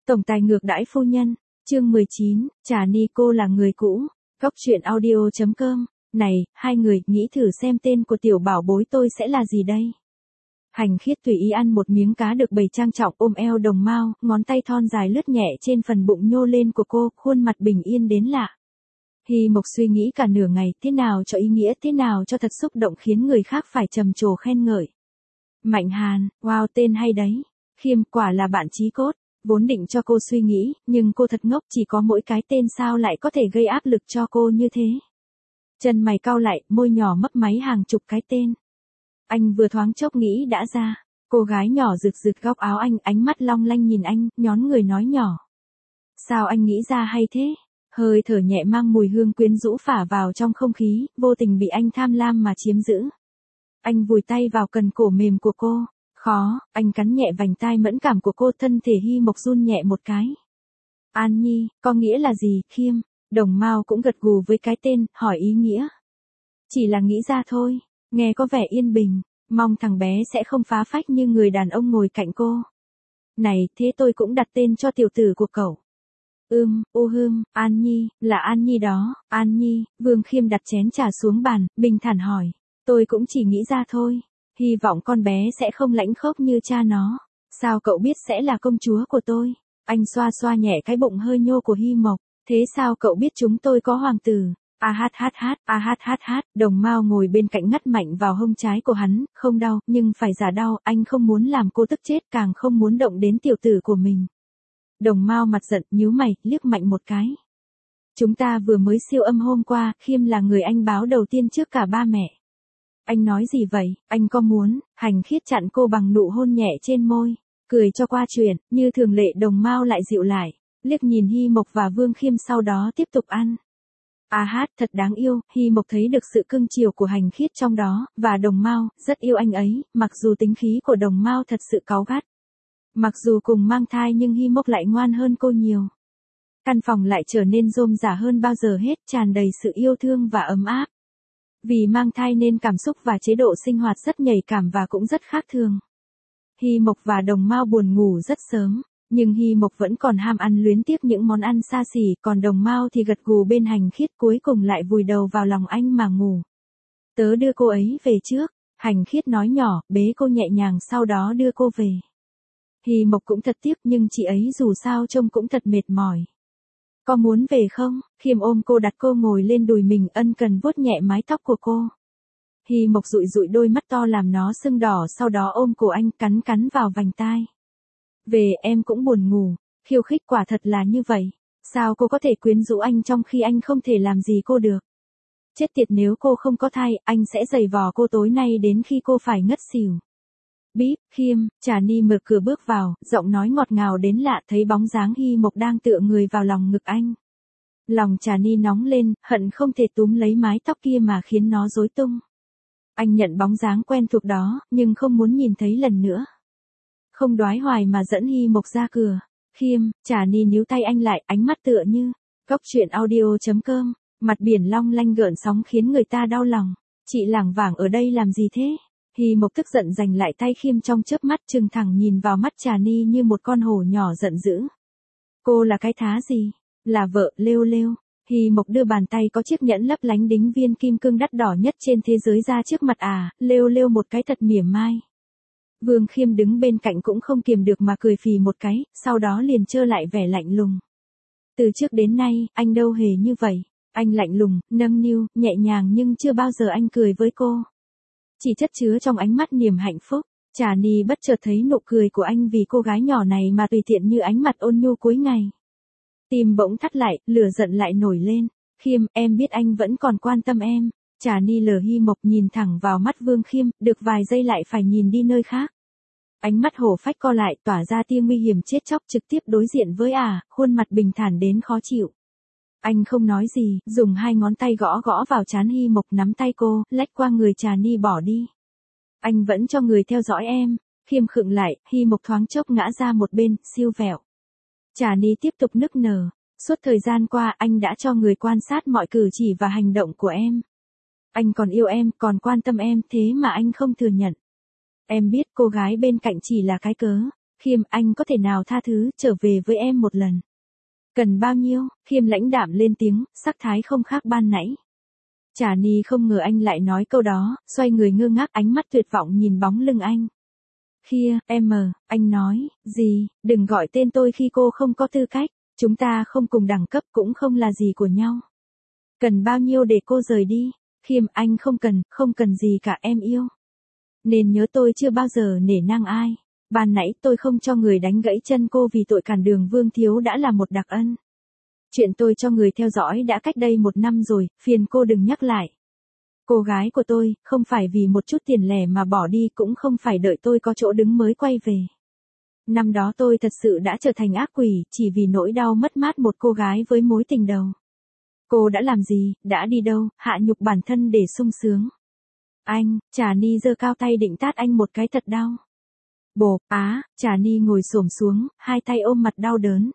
Tổng tài ngược đãi phu nhân, chương 19, Trà Ni cô là người cũ, Góc truyện audio.com, này, hai người, nghĩ thử xem tên của tiểu bảo bối tôi sẽ là gì đây? Hành Khiết tùy ý ăn một miếng cá được bày trang trọng ôm eo Đồng Mao, ngón tay thon dài lướt nhẹ trên phần bụng nhô lên của cô, khuôn mặt bình yên đến lạ. Hy Mộc suy nghĩ cả nửa ngày, thế nào cho ý nghĩa, thế nào cho thật xúc động khiến người khác phải trầm trồ khen ngợi. Mạnh Hàn, wow tên hay đấy. Khiêm, quả là bạn chí cốt. Vốn định cho cô suy nghĩ, nhưng cô thật ngốc, chỉ có mỗi cái tên sao lại có thể gây áp lực cho cô như thế. Chân mày cau lại, môi nhỏ mấp máy hàng chục cái tên. Anh vừa thoáng chốc nghĩ đã ra. Cô gái nhỏ rực rực góc áo anh, ánh mắt long lanh nhìn anh, nhón người nói nhỏ. Sao anh nghĩ ra hay thế? Hơi thở nhẹ mang mùi hương quyến rũ phả vào trong không khí, vô tình bị anh tham lam mà chiếm giữ. Anh vùi tay vào cần cổ mềm của cô. Khó, anh cắn nhẹ vành tai mẫn cảm của cô, thân thể Hy Mộc run nhẹ một cái. An Nhi, có nghĩa là gì, Khiêm? Đồng Mao cũng gật gù với cái tên, hỏi ý nghĩa. Chỉ là nghĩ ra thôi, nghe có vẻ yên bình, mong thằng bé sẽ không phá phách như người đàn ông ngồi cạnh cô. Này, thế tôi cũng đặt tên cho tiểu tử của cậu. An Nhi, là An Nhi đó, An Nhi, Vương Khiêm đặt chén trà xuống bàn, bình thản hỏi. Tôi cũng chỉ nghĩ ra thôi. Hy vọng con bé sẽ không lãnh khốc như cha nó. Sao cậu biết sẽ là công chúa của tôi? Anh xoa xoa nhẹ cái bụng hơi nhô của Hy Mộc. Thế sao cậu biết chúng tôi có hoàng tử? Đồng Mao ngồi bên cạnh ngắt mạnh vào hông trái của hắn, không đau, nhưng phải giả đau, anh không muốn làm cô tức chết, càng không muốn động đến tiểu tử của mình. Đồng Mao mặt giận, nhíu mày, liếc mạnh một cái. Chúng ta vừa mới siêu âm hôm qua, Khiêm là người anh báo đầu tiên trước cả ba mẹ. Anh nói gì vậy, anh có muốn? Hành Khiết chặn cô bằng nụ hôn nhẹ trên môi, cười cho qua chuyện, như thường lệ Đồng Mao lại dịu lại, liếc nhìn Hy Mộc và Vương Khiêm sau đó tiếp tục ăn. Thật đáng yêu, Hy Mộc thấy được sự cưng chiều của Hành Khiết trong đó, và Đồng Mao, rất yêu anh ấy, mặc dù tính khí của Đồng Mao thật sự cáu gắt. Mặc dù cùng mang thai nhưng Hy Mộc lại ngoan hơn cô nhiều. Căn phòng lại trở nên rôm rả hơn bao giờ hết, tràn đầy sự yêu thương và ấm áp. Vì mang thai nên cảm xúc và chế độ sinh hoạt rất nhạy cảm và cũng rất khác thường. Hy Mộc và Đồng Mao buồn ngủ rất sớm, nhưng Hy Mộc vẫn còn ham ăn luyến tiếc những món ăn xa xỉ, còn Đồng Mao thì gật gù bên Hành Khiết, cuối cùng lại vùi đầu vào lòng anh mà ngủ. Tớ đưa cô ấy về trước, Hành Khiết nói nhỏ, bế cô nhẹ nhàng sau đó đưa cô về. Hy Mộc cũng thật tiếc nhưng chị ấy dù sao trông cũng thật mệt mỏi. Có muốn về không? Khiêm ôm cô đặt cô ngồi lên đùi mình, ân cần vuốt nhẹ mái tóc của cô. Hy Mộc dụi dụi đôi mắt to làm nó sưng đỏ, sau đó ôm cổ anh, cắn vào vành tai. Về, em cũng buồn ngủ. Khiêu khích quả thật là như vậy. Sao cô có thể quyến rũ anh trong khi anh không thể làm gì cô được? Chết tiệt, nếu cô không có thai, anh sẽ giày vò cô tối nay đến khi cô phải ngất xỉu. Bíp, Khiêm, Trà Ni mở cửa bước vào, giọng nói ngọt ngào đến lạ, thấy bóng dáng Hy Mộc đang tựa người vào lòng ngực anh. Lòng Trà Ni nóng lên, hận không thể túm lấy mái tóc kia mà khiến nó rối tung. Anh nhận bóng dáng quen thuộc đó, nhưng không muốn nhìn thấy lần nữa. Không đoái hoài mà dẫn Hy Mộc ra cửa. Khiêm, Trà Ni níu tay anh lại, ánh mắt tựa như Góc truyện audio.com, mặt biển long lanh gợn sóng khiến người ta đau lòng. Chị lảng vảng ở đây làm gì thế? Hy Mộc tức giận giành lại tay Khiêm, trong chớp mắt trừng thẳng nhìn vào mắt Trà Ni như một con hổ nhỏ giận dữ. Cô là cái thá gì? Là vợ, lêu lêu. Hy Mộc đưa bàn tay có chiếc nhẫn lấp lánh đính viên kim cương đắt đỏ nhất trên thế giới ra trước mặt lêu lêu một cái thật mỉa mai. Vương Khiêm đứng bên cạnh cũng không kiềm được mà cười phì một cái, sau đó liền trơ lại vẻ lạnh lùng. Từ trước đến nay, anh đâu hề như vậy. Anh lạnh lùng, nâng niu, nhẹ nhàng nhưng chưa bao giờ anh cười với cô. Chỉ chất chứa trong ánh mắt niềm hạnh phúc. Trà Ni bất chợt thấy nụ cười của anh vì cô gái nhỏ này mà tùy tiện như ánh mặt ôn nhu cuối ngày. Tim bỗng thắt lại, lửa giận lại nổi lên. Khiêm, em biết anh vẫn còn quan tâm em. Trà Ni lờ Hy Mộc nhìn thẳng vào mắt Vương Khiêm, được vài giây lại phải nhìn đi nơi khác. Ánh mắt hổ phách co lại, tỏa ra tia nguy hiểm chết chóc, trực tiếp đối diện với khuôn mặt bình thản đến khó chịu. Anh không nói gì, dùng hai ngón tay gõ gõ vào trán Hy Mộc, nắm tay cô, lách qua người Trà Ni bỏ đi. Anh vẫn cho người theo dõi em. Khiêm khựng lại, Hy Mộc thoáng chốc ngã ra một bên, siêu vẹo. Trà Ni tiếp tục nức nở. Suốt thời gian qua anh đã cho người quan sát mọi cử chỉ và hành động của em. Anh còn yêu em, còn quan tâm em, thế mà anh không thừa nhận. Em biết cô gái bên cạnh chỉ là cái cớ. Khiêm, anh có thể nào tha thứ, trở về với em một lần? Cần bao nhiêu? Khiêm lãnh đạm lên tiếng, sắc thái không khác ban nãy. Trà Ni không ngờ anh lại nói câu đó, xoay người ngơ ngác, ánh mắt tuyệt vọng nhìn bóng lưng anh. Kia, anh nói, gì, đừng gọi tên tôi khi cô không có tư cách, chúng ta không cùng đẳng cấp cũng không là gì của nhau. Cần bao nhiêu để cô rời đi? Khiêm, anh không cần gì cả, em yêu. Nên nhớ tôi chưa bao giờ nể nang ai. Ban nãy tôi không cho người đánh gãy chân cô vì tội cản đường Vương Thiếu đã là một đặc ân. Chuyện tôi cho người theo dõi đã cách đây 1 năm rồi, phiền cô đừng nhắc lại. Cô gái của tôi, không phải vì một chút tiền lẻ mà bỏ đi, cũng không phải đợi tôi có chỗ đứng mới quay về. Năm đó tôi thật sự đã trở thành ác quỷ, chỉ vì nỗi đau mất mát một cô gái với mối tình đầu. Cô đã làm gì, đã đi đâu, hạ nhục bản thân để sung sướng. Anh, Trà Ni giơ cao tay định tát anh một cái thật đau. Bộp, Trà Ni ngồi xổm xuống, hai tay ôm mặt đau đớn.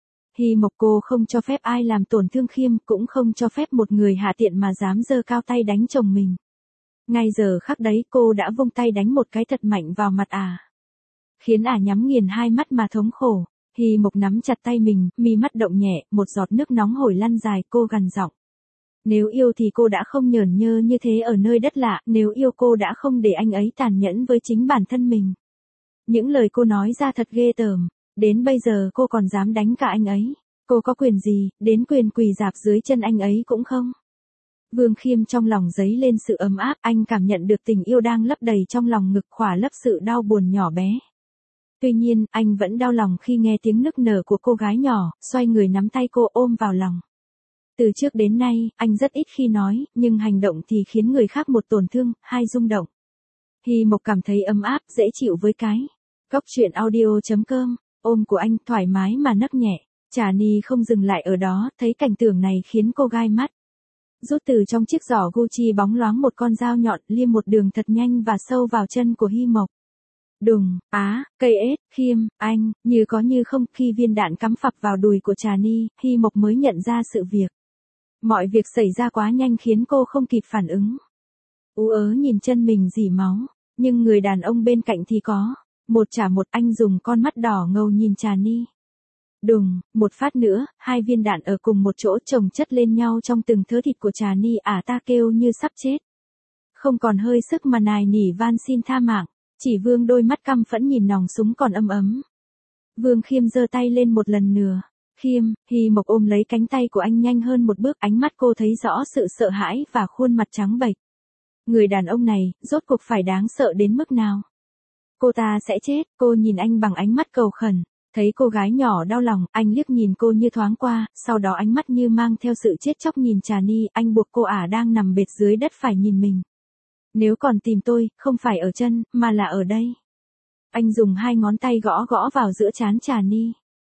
Hy Mộc, cô không cho phép ai làm tổn thương Khiêm, cũng không cho phép một người hạ tiện mà dám giơ cao tay đánh chồng mình. Ngay giờ khắc đấy cô đã vung tay đánh một cái thật mạnh vào mặt khiến nhắm nghiền hai mắt mà thống khổ. Hy Mộc nắm chặt tay mình, mi mắt động nhẹ, một giọt nước nóng hổi lăn dài, cô gằn giọng. Nếu yêu thì cô đã không nhởn nhơ như thế ở nơi đất lạ, nếu yêu cô đã không để anh ấy tàn nhẫn với chính bản thân mình. Những lời cô nói ra thật ghê tởm, đến bây giờ cô còn dám đánh cả anh ấy. Cô có quyền gì, đến quyền quỳ rạp dưới chân anh ấy cũng không. Vương Khiêm trong lòng dấy lên sự ấm áp, anh cảm nhận được tình yêu đang lấp đầy trong lòng ngực, khỏa lấp sự đau buồn nhỏ bé. Tuy nhiên, anh vẫn đau lòng khi nghe tiếng nức nở của cô gái nhỏ, xoay người nắm tay cô ôm vào lòng. Từ trước đến nay, anh rất ít khi nói, nhưng hành động thì khiến người khác một tổn thương, hai rung động. Hy Mộc cảm thấy ấm áp, dễ chịu với cái. Góc truyện audio.com, ôm của anh thoải mái mà nấc nhẹ. Trà Ni không dừng lại ở đó, thấy cảnh tượng này khiến cô gai mắt. Rút từ trong chiếc giỏ Gucci bóng loáng một con dao nhọn, liêm một đường thật nhanh và sâu vào chân của Hy Mộc. Đùng, cây ếch, Khiêm, anh, như có như không, khi viên đạn cắm phập vào đùi của Trà Ni, Hy Mộc mới nhận ra sự việc. Mọi việc xảy ra quá nhanh khiến cô không kịp phản ứng. Ú ớ nhìn chân mình rỉ máu, nhưng người đàn ông bên cạnh thì có. Một trả một, anh dùng con mắt đỏ ngầu nhìn Trà Ni. Đùng, một phát nữa, hai viên đạn ở cùng một chỗ chồng chất lên nhau trong từng thớ thịt của Trà Ni, ta kêu như sắp chết. Không còn hơi sức mà nài nỉ van xin tha mạng, chỉ Vương đôi mắt căm phẫn nhìn nòng súng còn âm ấm. Vương Khiêm giơ tay lên một lần nữa. Khiêm, Hy Mộc ôm lấy cánh tay của anh nhanh hơn một bước, ánh mắt cô thấy rõ sự sợ hãi và khuôn mặt trắng bệch. Người đàn ông này, rốt cuộc phải đáng sợ đến mức nào? Cô ta sẽ chết, cô nhìn anh bằng ánh mắt cầu khẩn. Thấy cô gái nhỏ đau lòng, anh liếc nhìn cô như thoáng qua, sau đó ánh mắt như mang theo sự chết chóc nhìn Trà Ni, anh buộc cô đang nằm bệt dưới đất phải nhìn mình. Nếu còn tìm tôi, không phải ở chân, mà là ở đây. Anh dùng hai ngón tay gõ gõ vào giữa trán Trà Ni.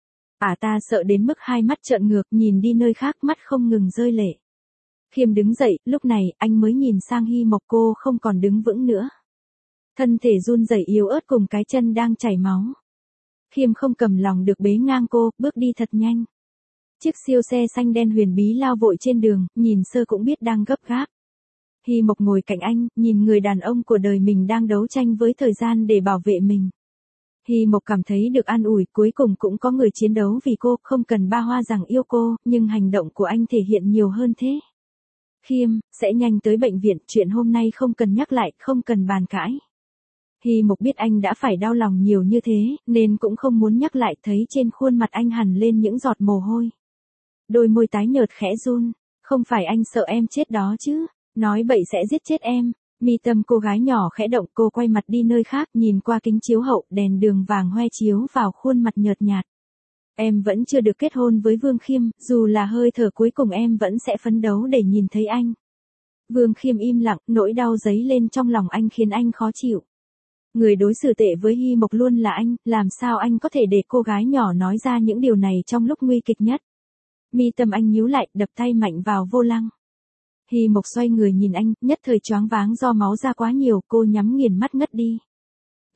Ta sợ đến mức hai mắt trợn ngược, nhìn đi nơi khác, mắt không ngừng rơi lệ. Khiêm đứng dậy, lúc này, anh mới nhìn sang Hy Mộc, cô không còn đứng vững nữa. Thân thể run rẩy yếu ớt cùng cái chân đang chảy máu. Khiêm không cầm lòng được bế ngang cô, bước đi thật nhanh. Chiếc siêu xe xanh đen huyền bí lao vội trên đường, nhìn sơ cũng biết đang gấp gáp. Hy Mộc ngồi cạnh anh, nhìn người đàn ông của đời mình đang đấu tranh với thời gian để bảo vệ mình. Hy Mộc cảm thấy được an ủi, cuối cùng cũng có người chiến đấu vì cô, không cần ba hoa rằng yêu cô, nhưng hành động của anh thể hiện nhiều hơn thế. Khiêm, sẽ nhanh tới bệnh viện, chuyện hôm nay không cần nhắc lại, không cần bàn cãi. Hy Mộc biết anh đã phải đau lòng nhiều như thế, nên cũng không muốn nhắc lại, thấy trên khuôn mặt anh hằn lên những giọt mồ hôi. Đôi môi tái nhợt khẽ run, không phải anh sợ em chết đó chứ, nói bậy sẽ giết chết em. Mi tâm cô gái nhỏ khẽ động, cô quay mặt đi nơi khác, nhìn qua kính chiếu hậu, đèn đường vàng hoe chiếu vào khuôn mặt nhợt nhạt. Em vẫn chưa được kết hôn với Vương Khiêm, dù là hơi thở cuối cùng em vẫn sẽ phấn đấu để nhìn thấy anh. Vương Khiêm im lặng, nỗi đau dấy lên trong lòng anh khiến anh khó chịu. Người đối xử tệ với Hy Mộc luôn là anh, làm sao anh có thể để cô gái nhỏ nói ra những điều này trong lúc nguy kịch nhất. Mi tâm anh nhíu lại, đập tay mạnh vào vô lăng. Hy Mộc xoay người nhìn anh, nhất thời choáng váng do máu ra quá nhiều, cô nhắm nghiền mắt ngất đi.